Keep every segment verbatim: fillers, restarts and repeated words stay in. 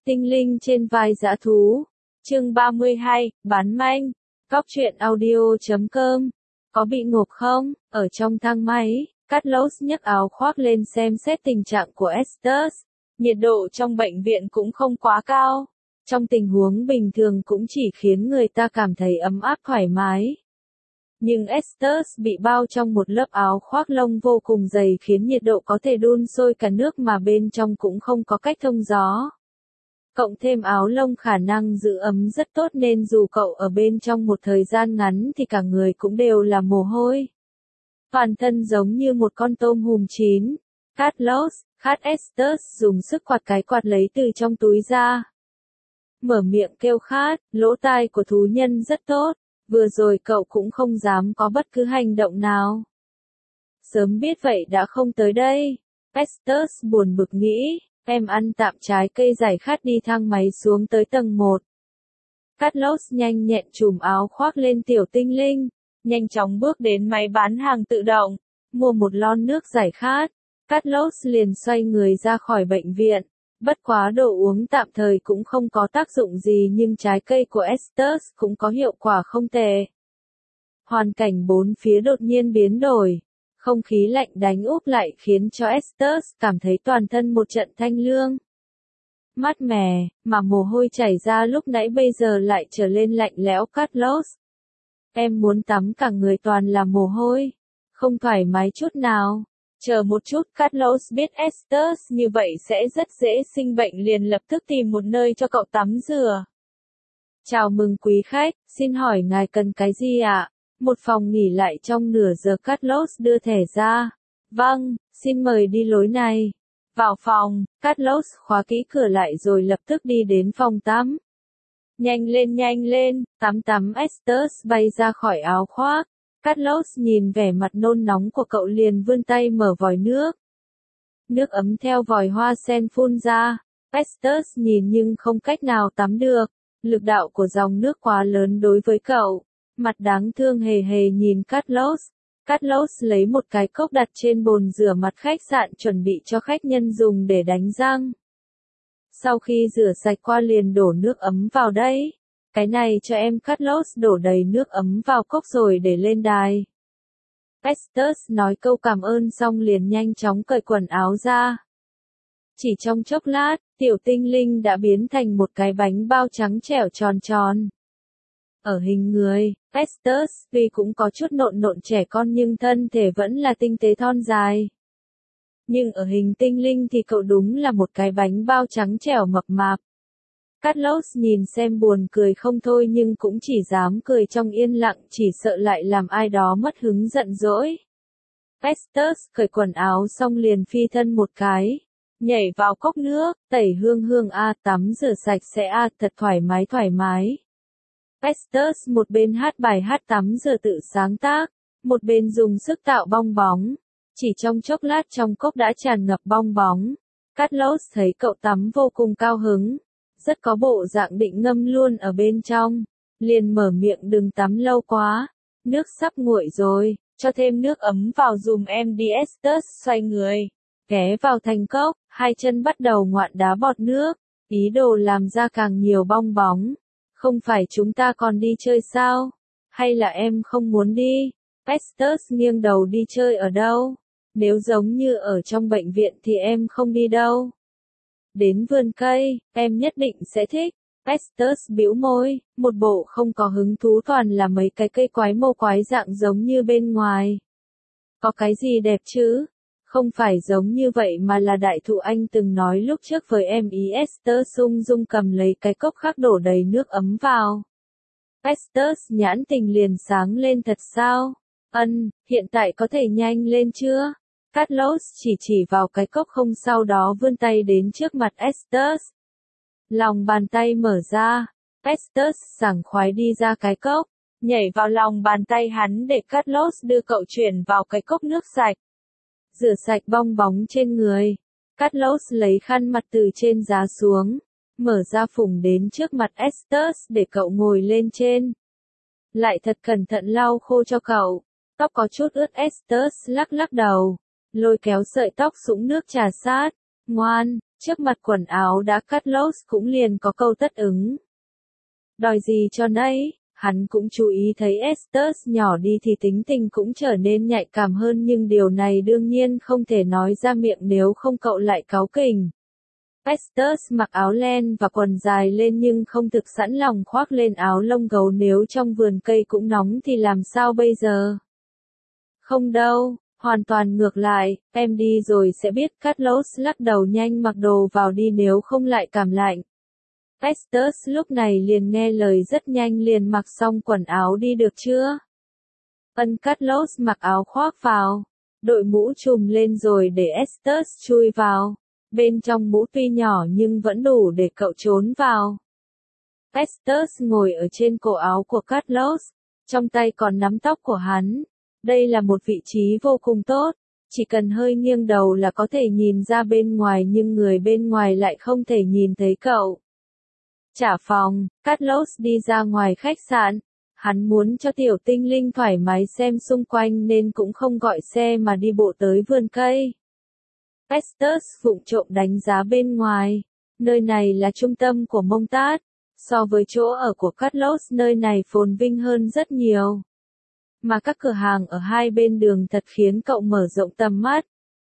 Tinh linh trên vai dã thú. Chương ba mươi hai, bán manh. Cóc truyện audio chấm com. Có bị ngộp không? Ở trong thang máy, Carlos nhấc áo khoác lên xem xét tình trạng của Estes. Nhiệt độ trong bệnh viện cũng không quá cao. Trong tình huống bình thường cũng chỉ khiến người ta cảm thấy ấm áp thoải mái. Nhưng Estes bị bao trong một lớp áo khoác lông vô cùng dày khiến nhiệt độ có thể đun sôi cả nước mà bên trong cũng không có cách thông gió. Cộng thêm áo lông khả năng giữ ấm rất tốt nên dù cậu ở bên trong một thời gian ngắn thì cả người cũng đều là mồ hôi. Toàn thân giống như một con tôm hùm chín. Carlos, khát Estes dùng sức quạt cái quạt lấy từ trong túi ra. Mở miệng kêu khát, lỗ tai của thú nhân rất tốt. Vừa rồi cậu cũng không dám có bất cứ hành động nào. Sớm biết vậy đã không tới đây. Estes buồn bực nghĩ, em ăn tạm trái cây giải khát đi thang máy xuống tới tầng một. Carlos nhanh nhẹn chùm áo khoác lên tiểu tinh linh, nhanh chóng bước đến máy bán hàng tự động, mua một lon nước giải khát. Carlos liền xoay người ra khỏi bệnh viện. Bất quá đồ uống tạm thời cũng không có tác dụng gì nhưng trái cây của Estes cũng có hiệu quả không tệ. Hoàn cảnh bốn phía đột nhiên biến đổi. Không khí lạnh đánh úp lại khiến cho Estes cảm thấy toàn thân một trận thanh lương. Mát mẻ, mà mồ hôi chảy ra lúc nãy bây giờ lại trở lên lạnh lẽo. Carlos. Em muốn tắm cả người toàn là mồ hôi. Không thoải mái chút nào. Chờ một chút, Carlos biết Estes như vậy sẽ rất dễ sinh bệnh liền lập tức tìm một nơi cho cậu tắm rửa. Chào mừng quý khách, xin hỏi ngài cần cái gì ạ? Một phòng nghỉ lại trong nửa giờ. Carlos đưa thẻ ra. Vâng, xin mời đi lối này. Vào phòng, Carlos khóa kỹ cửa lại rồi lập tức đi đến phòng tắm. Nhanh lên nhanh lên, tắm tắm. Estes bay ra khỏi áo khoác. Carlos nhìn vẻ mặt nôn nóng của cậu liền vươn tay mở vòi nước. Nước ấm theo vòi hoa sen phun ra. Estes nhìn nhưng không cách nào tắm được. Lực đạo của dòng nước quá lớn đối với cậu. Mặt đáng thương hề hề nhìn Carlos. Carlos lấy một cái cốc đặt trên bồn rửa mặt khách sạn chuẩn bị cho khách nhân dùng để đánh răng. Sau khi rửa sạch qua liền đổ nước ấm vào đây. Cái này cho em. Carlos đổ đầy nước ấm vào cốc rồi để lên đài. Estes nói câu cảm ơn xong liền nhanh chóng cởi quần áo ra. Chỉ trong chốc lát, tiểu tinh linh đã biến thành một cái bánh bao trắng trẻo tròn tròn. Ở hình người, Estes tuy cũng có chút nộn nộn trẻ con nhưng thân thể vẫn là tinh tế thon dài. Nhưng ở hình tinh linh thì cậu đúng là một cái bánh bao trắng trẻo mập mạp. Carlos nhìn xem buồn cười không thôi nhưng cũng chỉ dám cười trong yên lặng chỉ sợ lại làm ai đó mất hứng giận dỗi. Estes cởi quần áo xong liền phi thân một cái. Nhảy vào cốc nước, tẩy hương hương a tắm rửa sạch sẽ a thật thoải mái thoải mái. Estes một bên hát bài hát tắm rửa tự sáng tác, một bên dùng sức tạo bong bóng. Chỉ trong chốc lát trong cốc đã tràn ngập bong bóng. Carlos thấy cậu tắm vô cùng cao hứng. Rất có bộ dạng định ngâm luôn ở bên trong. Liền mở miệng đừng tắm lâu quá. Nước sắp nguội rồi, cho thêm nước ấm vào dùm em đi. Estes xoay người. Ghé vào thành cốc, hai chân bắt đầu ngoạn đá bọt nước. Ý đồ làm ra càng nhiều bong bóng. Không phải chúng ta còn đi chơi sao? Hay là em không muốn đi? Estes nghiêng đầu đi chơi ở đâu? Nếu giống như ở trong bệnh viện thì em không đi đâu. Đến vườn cây, em nhất định sẽ thích. Estes bĩu môi, một bộ không có hứng thú toàn là mấy cái cây quái mô quái dạng giống như bên ngoài. Có cái gì đẹp chứ? Không phải giống như vậy mà là đại thụ anh từng nói lúc trước với em ý. Estes ung dung cầm lấy cái cốc khác đổ đầy nước ấm vào. Estes nhãn tình liền sáng lên thật sao? Ân, hiện tại có thể nhanh lên chưa? Carlos chỉ chỉ vào cái cốc không sau đó vươn tay đến trước mặt Estes. Lòng bàn tay mở ra. Estes sảng khoái đi ra cái cốc. Nhảy vào lòng bàn tay hắn để Carlos đưa cậu chuyển vào cái cốc nước sạch. Rửa sạch bong bóng trên người. Carlos lấy khăn mặt từ trên giá xuống. Mở ra phủng đến trước mặt Estes để cậu ngồi lên trên. Lại thật cẩn thận lau khô cho cậu. Tóc có chút ướt. Estes lắc lắc đầu. Lôi kéo sợi tóc sũng nước trà sát. Ngoan, Trước mặt quần áo đã cắt lốt cũng liền có câu tất ứng. Đòi gì cho nấy, hắn cũng chú ý thấy Estes nhỏ đi thì tính tình cũng trở nên nhạy cảm hơn nhưng điều này đương nhiên không thể nói ra miệng nếu không cậu lại cáu kỉnh. Estes mặc áo len và quần dài lên nhưng không thực sẵn lòng khoác lên áo lông gấu nếu trong vườn cây cũng nóng thì làm sao bây giờ? Không đâu, hoàn toàn ngược lại, em đi rồi sẽ biết. Carlos lắc đầu nhanh mặc đồ vào đi nếu không lại cảm lạnh. Estes lúc này liền nghe lời rất nhanh liền mặc xong quần áo đi được chưa? Ân Carlos mặc áo khoác vào, đội mũ trùm lên rồi để Estes chui vào. Bên trong mũ tuy nhỏ nhưng vẫn đủ để cậu trốn vào. Estes ngồi ở trên cổ áo của Carlos, trong tay còn nắm tóc của hắn. Đây là một vị trí vô cùng tốt, chỉ cần hơi nghiêng đầu là có thể nhìn ra bên ngoài nhưng người bên ngoài lại không thể nhìn thấy cậu. Trả phòng, Carlos đi ra ngoài khách sạn. Hắn muốn cho tiểu tinh linh thoải mái xem xung quanh nên cũng không gọi xe mà đi bộ tới vườn cây. Estes vụng trộm đánh giá bên ngoài. Nơi này là trung tâm của Montag. So với chỗ ở của Carlos nơi này phồn vinh hơn rất nhiều. Mà các cửa hàng ở hai bên đường thật khiến cậu mở rộng tầm mắt.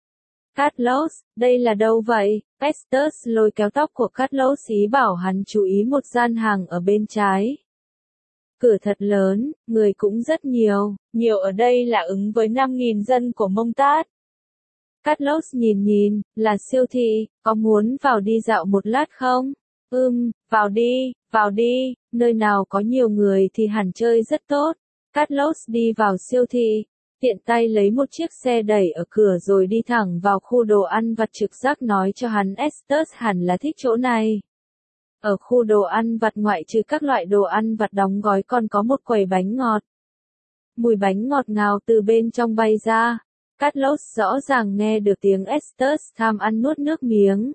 Carlos, đây là đâu vậy? Estes lôi kéo tóc của Carlos ý bảo hắn chú ý một gian hàng ở bên trái. Cửa thật lớn, người cũng rất nhiều, nhiều ở đây là ứng với năm nghìn dân của Montag. Carlos nhìn nhìn, là siêu thị, có muốn vào đi dạo một lát không? Ừm, vào đi, vào đi, nơi nào có nhiều người thì hẳn chơi rất tốt. Carlos đi vào siêu thị, tiện tay lấy một chiếc xe đẩy ở cửa rồi đi thẳng vào khu đồ ăn vặt trực giác nói cho hắn Estes hẳn là thích chỗ này. Ở khu đồ ăn vặt ngoại trừ các loại đồ ăn vặt đóng gói còn có một quầy bánh ngọt. Mùi bánh ngọt ngào từ bên trong bay ra. Carlos rõ ràng nghe được tiếng Estes tham ăn nuốt nước miếng.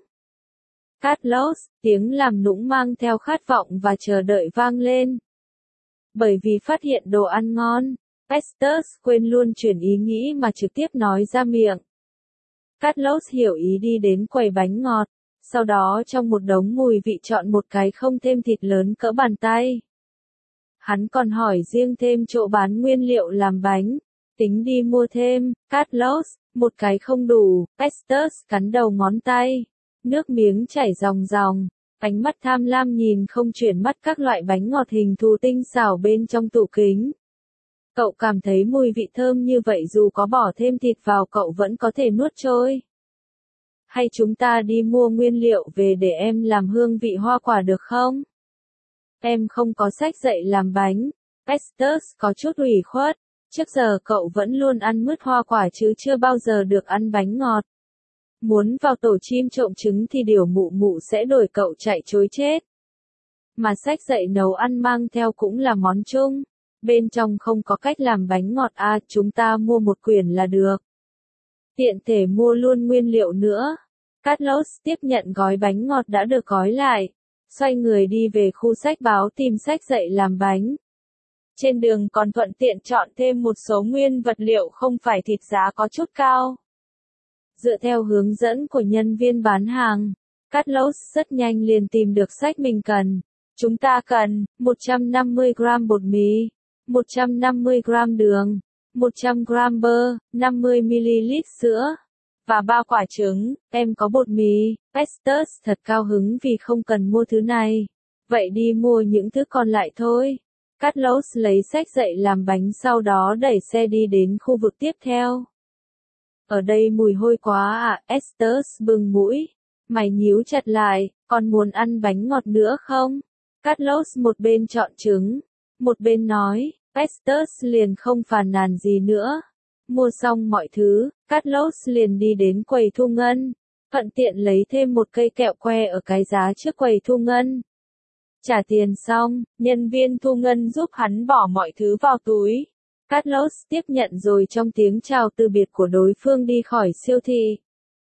Carlos, tiếng làm nũng mang theo khát vọng và chờ đợi vang lên. Bởi vì phát hiện đồ ăn ngon, Estes quên luôn chuyển ý nghĩ mà trực tiếp nói ra miệng. Carlos hiểu ý đi đến quầy bánh ngọt, sau đó trong một đống mùi vị chọn một cái không thêm thịt lớn cỡ bàn tay. Hắn còn hỏi riêng thêm chỗ bán nguyên liệu làm bánh. Tính đi mua thêm, Carlos, một cái không đủ. Estes cắn đầu ngón tay. Nước miếng chảy ròng ròng. Ánh mắt tham lam nhìn không chuyển mắt các loại bánh ngọt hình thù tinh xảo bên trong tủ kính. Cậu cảm thấy mùi vị thơm như vậy dù có bỏ thêm thịt vào cậu vẫn có thể nuốt trôi. Hay chúng ta đi mua nguyên liệu về để em làm hương vị hoa quả được không? Em không có sách dạy làm bánh. Estes có chút ủy khuất. Trước giờ cậu vẫn luôn ăn mứt hoa quả chứ chưa bao giờ được ăn bánh ngọt. Muốn vào tổ chim trộm trứng thì điều mụ mụ sẽ đuổi cậu chạy trối chết. Mà sách dạy nấu ăn mang theo cũng là món chung. Bên trong không có cách làm bánh ngọt à, chúng ta mua một quyển là được. Tiện thể mua luôn nguyên liệu nữa. Carlos tiếp nhận gói bánh ngọt đã được gói lại. Xoay người đi về khu sách báo tìm sách dạy làm bánh. Trên đường còn thuận tiện chọn thêm một số nguyên vật liệu không phải thịt giá có chút cao. Dựa theo hướng dẫn của nhân viên bán hàng, Carlos rất nhanh liền tìm được sách mình cần. Chúng ta cần một trăm năm mươi gam bột mì, một trăm năm mươi gam đường, một trăm gam bơ, năm mươi mi-li-lít sữa, và ba quả trứng. Em có bột mì. Estes thật cao hứng vì không cần mua thứ này. Vậy đi mua những thứ còn lại thôi. Carlos lấy sách dạy làm bánh sau đó đẩy xe đi đến khu vực tiếp theo. Ở đây mùi hôi quá à, Estes bừng mũi. Mày nhíu chặt lại, còn muốn ăn bánh ngọt nữa không? Carlos một bên chọn trứng, một bên nói, Estes liền không phàn nàn gì nữa. Mua xong mọi thứ, Carlos liền đi đến quầy thu ngân. Thuận tiện lấy thêm một cây kẹo que ở cái giá trước quầy thu ngân. Trả tiền xong, nhân viên thu ngân giúp hắn bỏ mọi thứ vào túi. Carlos tiếp nhận rồi trong tiếng chào từ biệt của đối phương đi khỏi siêu thị.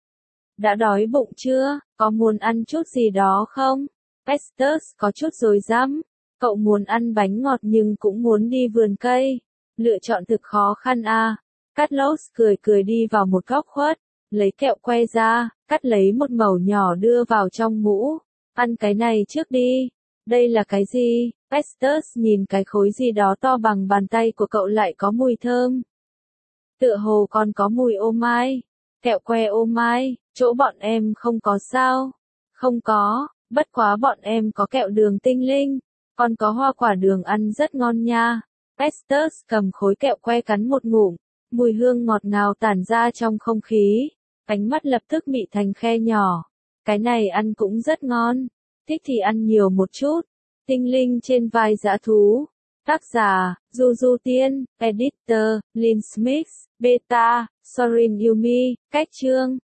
Đã đói bụng chưa? Có muốn ăn chút gì đó không? Estes có chút rối rắm. Cậu muốn ăn bánh ngọt nhưng cũng muốn đi vườn cây. Lựa chọn thực khó khăn à. Carlos cười cười đi vào một góc khuất. lấy kẹo que ra, cắt lấy một mẩu nhỏ đưa vào trong mũ. Ăn cái này trước đi. Đây là cái gì? Festus nhìn cái khối gì đó to bằng bàn tay của cậu lại có mùi thơm. Tựa hồ còn có mùi ô mai. Kẹo que ô mai, chỗ bọn em không có sao? Không có, bất quá bọn em có kẹo đường tinh linh. Còn có hoa quả đường ăn rất ngon nha. Festus cầm khối kẹo que cắn một ngụm. Mùi hương ngọt ngào tản ra trong không khí. Ánh mắt lập tức mị thành khe nhỏ. Cái này ăn cũng rất ngon. Thích thì ăn nhiều một chút. Tinh linh trên vai dã thú. Tác giả, Du Du Tiên, Editor, Lynn Smith, Beta, Sorin Yumi, Cách chương.